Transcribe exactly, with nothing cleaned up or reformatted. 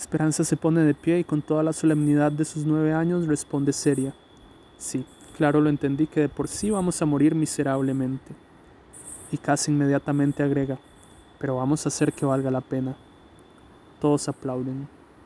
Esperanza se pone de pie y con toda la solemnidad de sus nueve años responde seria. Sí, claro, lo entendí que de por sí vamos a morir miserablemente. Y casi inmediatamente agrega, pero vamos a hacer que valga la pena. Todos aplauden.